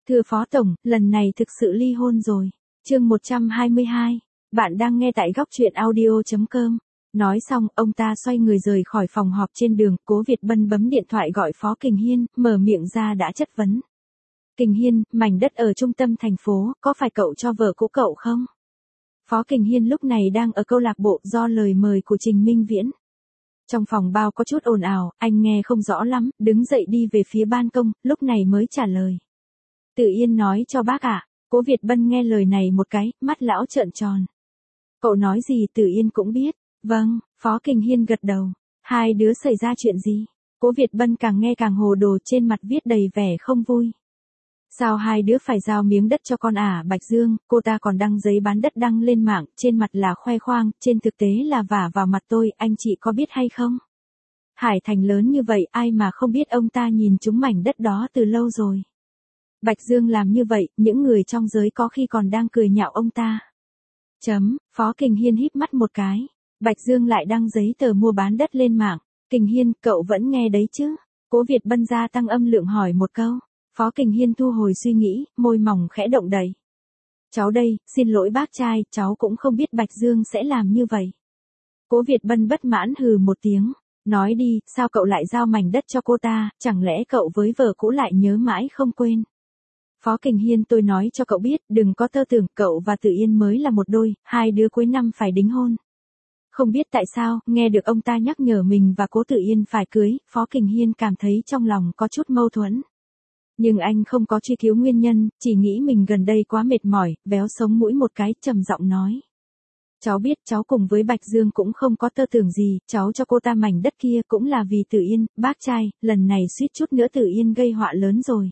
Thưa Phó Tổng, lần này thực sự ly hôn rồi. Chương 122. Bạn đang nghe tại góc truyện audio.com. Nói xong, ông ta xoay người rời khỏi phòng họp trên đường, Cố Việt Bân bấm điện thoại gọi Phó Kình Hiên, mở miệng ra đã chất vấn. Kình Hiên, mảnh đất ở trung tâm thành phố, có phải cậu cho vợ cũ cậu không? Phó Kình Hiên lúc này đang ở câu lạc bộ do lời mời của Trình Minh Viễn. Trong phòng bao có chút ồn ào, anh nghe không rõ lắm, đứng dậy đi về phía ban công, lúc này mới trả lời. Tự Yên nói cho bác ạ. Cố Việt Bân nghe lời này một cái, mắt lão trợn tròn. Cậu nói gì Tự Yên cũng biết. Vâng, Phó Kình Hiên gật đầu. Hai đứa xảy ra chuyện gì? Cố Việt Bân càng nghe càng hồ đồ, trên mặt viết đầy vẻ không vui. Sao hai đứa phải giao miếng đất cho con Bạch Dương, cô ta còn đăng giấy bán đất đăng lên mạng, trên mặt là khoe khoang, trên thực tế là vả vào mặt tôi, anh chị có biết hay không? Hải Thành lớn như vậy, ai mà không biết ông ta nhìn trúng mảnh đất đó từ lâu rồi. Bạch Dương làm như vậy, những người trong giới có khi còn đang cười nhạo ông ta. Phó Kình Hiên híp mắt một cái. Bạch Dương lại đăng giấy tờ mua bán đất lên mạng. Kình Hiên, cậu vẫn nghe đấy chứ? Cố Việt Bân gia tăng âm lượng hỏi một câu. Phó Kình Hiên thu hồi suy nghĩ, môi mỏng khẽ động đậy. Cháu đây, xin lỗi bác trai, cháu cũng không biết Bạch Dương sẽ làm như vậy. Cố Việt Bân bất mãn hừ một tiếng. Nói đi, sao cậu lại giao mảnh đất cho cô ta, chẳng lẽ cậu với vợ cũ lại nhớ mãi không quên? Phó Kình Hiên, tôi nói cho cậu biết, đừng có tơ tưởng, cậu và Tự Yên mới là một đôi, hai đứa cuối năm phải đính hôn. Không biết tại sao, nghe được ông ta nhắc nhở mình và Cố Tự Yên phải cưới, Phó Kình Hiên cảm thấy trong lòng có chút mâu thuẫn. Nhưng anh không có truy cứu nguyên nhân, chỉ nghĩ mình gần đây quá mệt mỏi, véo sống mũi một cái, trầm giọng nói. Cháu biết cháu cùng với Bạch Dương cũng không có tơ tưởng gì, cháu cho cô ta mảnh đất kia cũng là vì Tự Yên, bác trai, lần này suýt chút nữa Tự Yên gây họa lớn rồi.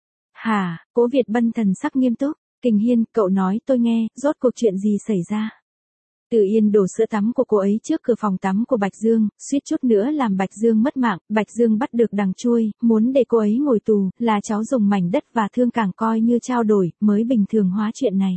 Hả, Cố Việt Bân thần sắc nghiêm túc. Kình Hiên, cậu nói tôi nghe, rốt cuộc chuyện gì xảy ra? Tự Yên đổ sữa tắm của cô ấy trước cửa phòng tắm của Bạch Dương, suýt chút nữa làm Bạch Dương mất mạng, Bạch Dương bắt được đằng chui, muốn để cô ấy ngồi tù, là cháu dùng mảnh đất và thương cảng coi như trao đổi, mới bình thường hóa chuyện này.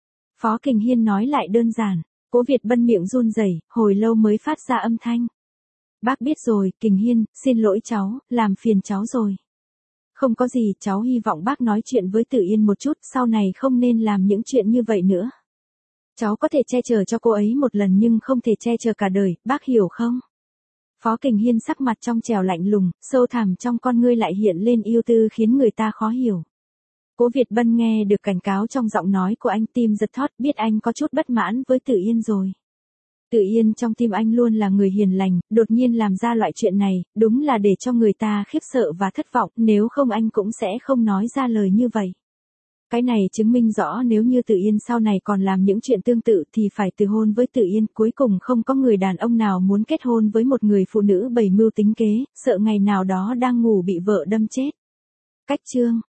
Phó Kình Hiên nói lại đơn giản, Cố Việt Bân miệng run rẩy, hồi lâu mới phát ra âm thanh. Bác biết rồi, Kình Hiên, xin lỗi cháu, làm phiền cháu rồi. Không có gì, cháu hy vọng bác nói chuyện với Tự Yên một chút, sau này không nên làm những chuyện như vậy nữa. Cháu có thể che chở cho cô ấy một lần nhưng không thể che chở cả đời, bác hiểu không? Phó Kình Hiên sắc mặt trong trẻo lạnh lùng, sâu thẳm trong con ngươi lại hiện lên yêu tư khiến người ta khó hiểu. Cố Việt Bân nghe được cảnh cáo trong giọng nói của anh, tim giật thót, biết anh có chút bất mãn với Tự Yên rồi. Tự Yên trong tim anh luôn là người hiền lành, đột nhiên làm ra loại chuyện này, đúng là để cho người ta khiếp sợ và thất vọng, nếu không anh cũng sẽ không nói ra lời như vậy. Cái này chứng minh rõ nếu như Tự Yên sau này còn làm những chuyện tương tự thì phải từ hôn với Tự Yên, cuối cùng không có người đàn ông nào muốn kết hôn với một người phụ nữ bày mưu tính kế, sợ ngày nào đó đang ngủ bị vợ đâm chết. Cách chương